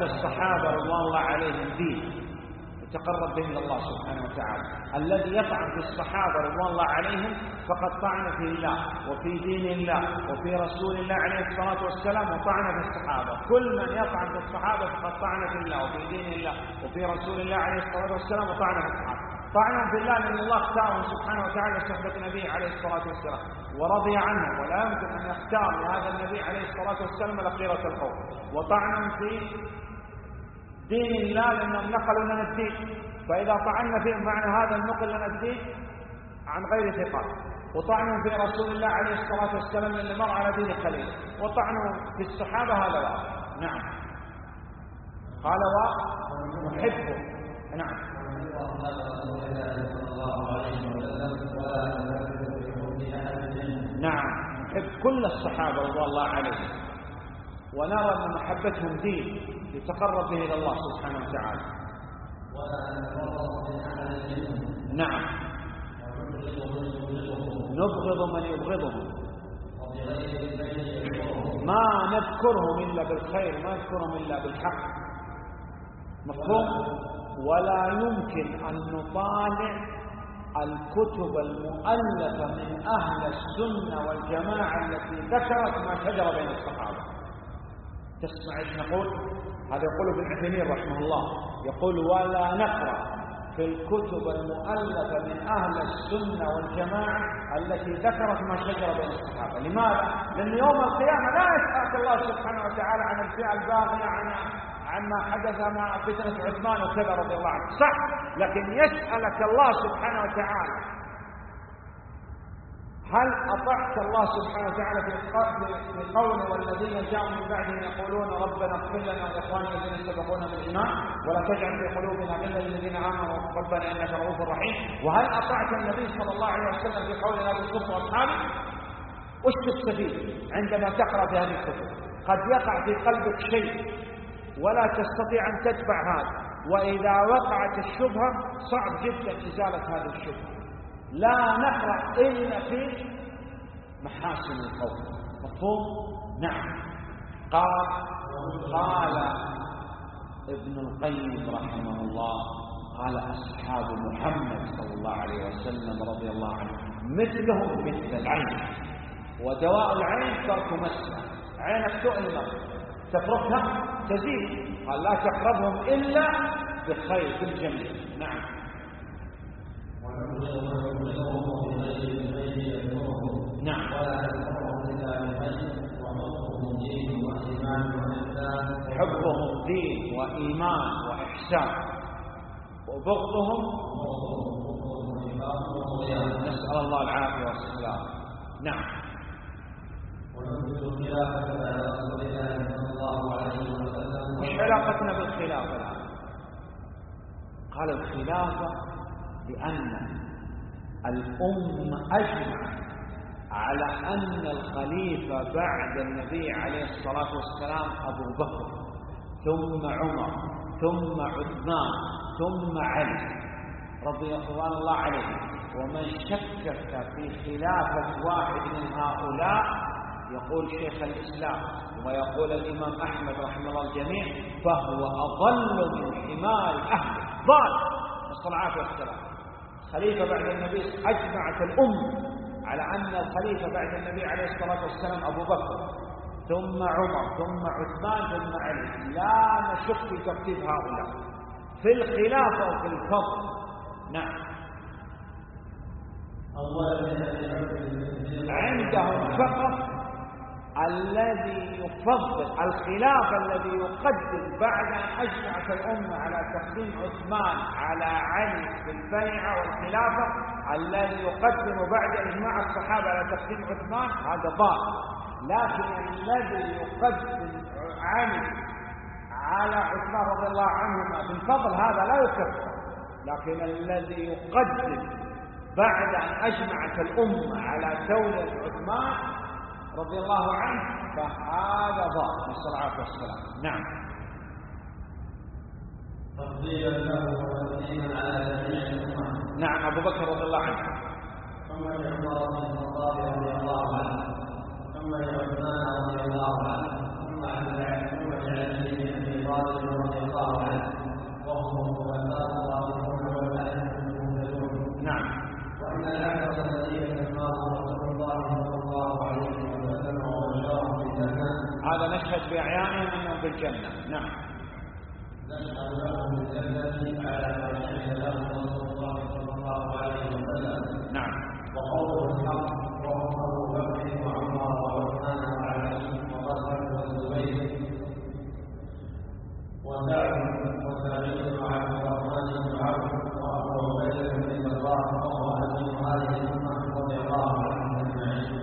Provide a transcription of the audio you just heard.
محبة الصحابة رضوان الله عليهم دين يتقرب به إلى الله سبحانه وتعالى. الذي يطعن في الصحابة رضوان الله عليهم فقد طعن في الله وفي دين الله وفي رسول الله عليه الصلاة والسلام وطعن في الصحابة. كل من يطعن في الصحابة فقد طعن في الله وفي دين الله وفي رسول الله عليه الصلاة والسلام وطعن في الصحابة. طعنهم في الله لأن الله اختارهم سبحانه وتعالى لصحبة نبيه عليه الصلاة والسلام ورضي عنهم، ولا يمكن أن يختار لهذا النبي عليه الصلاة والسلام الخيرة القول. وطعنهم في دين الله لأنهم نقلوا لنا الدين، فإذا طعنا فيهم معنى هذا النقل لنا الدين عن غير ثقة. وطعنوا في رسول الله عليه الصلاة والسلام لأن مر على دين خليل. وطعنوا في الصحابة هذا واحد. نعم. قال ونحبه. نعم. نعم، نحب كل الصحابة رضي الله عليهم، ونرى أن محبتهم دين يتقرب به إلى الله سبحانه وتعالى. نعم، نبغض من يبغضهم، ما نذكرهم إلا بالخير، ما نذكرهم إلا بالحق. مفهوم؟ ولا يمكن أن نطالع الكتب المؤلفة من أهل السنة والجماعة التي ذكرت ما شجر بين الصحابة. تسمع ايش نقول؟ هذا يقول ابن عثيمين رحمه الله، يقول ولا نقرأ في الكتب المؤلفة من أهل السنة والجماعة التي ذكرت ما شجر بين الصحابة. لماذا؟ لأن يوم القيامة لا يسألك الله سبحانه وتعالى عن الفئة الباغية عما حدث مع فتنة عثمان وكذا رضي الله عنه، صح، لكن يسألك الله سبحانه وتعالى هل أطعت الله سبحانه وتعالى في قوله والذين جاءوا من بعدهم يقولون ربنا اغفر لنا ولإخواننا الذين سبقونا بالإيمان ولا تجعل في قلوبنا غلا للذين آمنوا ربنا إنك رؤوف رحيم. وهل أطعت النبي صلى الله عليه وسلم في قول لا تصدق أصحابه؟ وش تستفيد عندما تقرأ في هذه الكتب؟ قد يقع في قلبك شيء ولا تستطيع أن تتبع هذا، وإذا وقعت الشبهة صعب جدا إزالة هذه الشبهة. لا نقرأ إلا في محاسن القول. مفهوم؟ نعم. قال ابن القيم رحمه الله قال أصحاب محمد صلى الله عليه وسلم رضي الله عنه مثلهم مثل العين، ودواء العين ترك مسها. عينك تؤلمك تتركها تزيد، قال لا تقربهم إلا بالخير بالجميل. نعم. نعم. حبهم دين وإيمان وإحسان، وبغضهم نسأل الله العافية والسلام. نعم. وش علاقتنا بالخلافة الآن؟ قال الخلافة لأن الأمة أجمع على أن الخليفة بعد النبي عليه الصلاة والسلام أبو بكر ثم عمر ثم عثمان ثم علي رضي الله عنهم. ومن شكك في خلافة واحد من هؤلاء يقول شيخ الإسلام ويقول الإمام أحمد رحمه الله الجميع فهو أضل من حمار أهله، ضال نسأل الله العافية والسلام. خليفة بعد النبي أجمعت الأمة على أن الخليفة بعد النبي عليه الصلاة والسلام أبو بكر ثم عمر ثم عثمان ثم علي. لا نشك في ترتيب هؤلاء في الخلافة وفي الفضل. نعم. عندهم فقط الذي يفضل الخلافة الذي يقدم بعد أن أجمعت الأمة على تقديم عثمان على علي في البيعة والخلافة، الذي يقدم بعد إجماع الصحابة على تقديم عثمان هذا باطل. لكن الذي يقدم علي على عثمان رضي الله عنهما بالفضل هذا لا يكفر، لكن الذي يقدم بعد أن أجمعت الأمة على دولة عثمان رضي الله عنه فهذا ضابط نسأل الله العافية والسلام. نعم. تفضيلا له وتقديما على جميع الأمة. نعم. أبو بكر رضي الله عنه ثم لعمر بن الخطاب رضي الله عنه ثم لعثمان رضي الله عنه ثم لعلي بن أبي طالب نشهد بأعيانهم أنهم بالجنة. نعم. نشهد لهم بالجنة على ما شهد له رسول الله صلى الله عليه وسلم. نعم. وقوله الحق وهم أبو بكر وعمر وعثمان وعلي وطلحة والزبير وسعد وسعيد وعبد الرحمن بن عوف وأبو عبيدة بن الجراح وهو أمير هذه الأمة رضي الله عنهم أجمعين.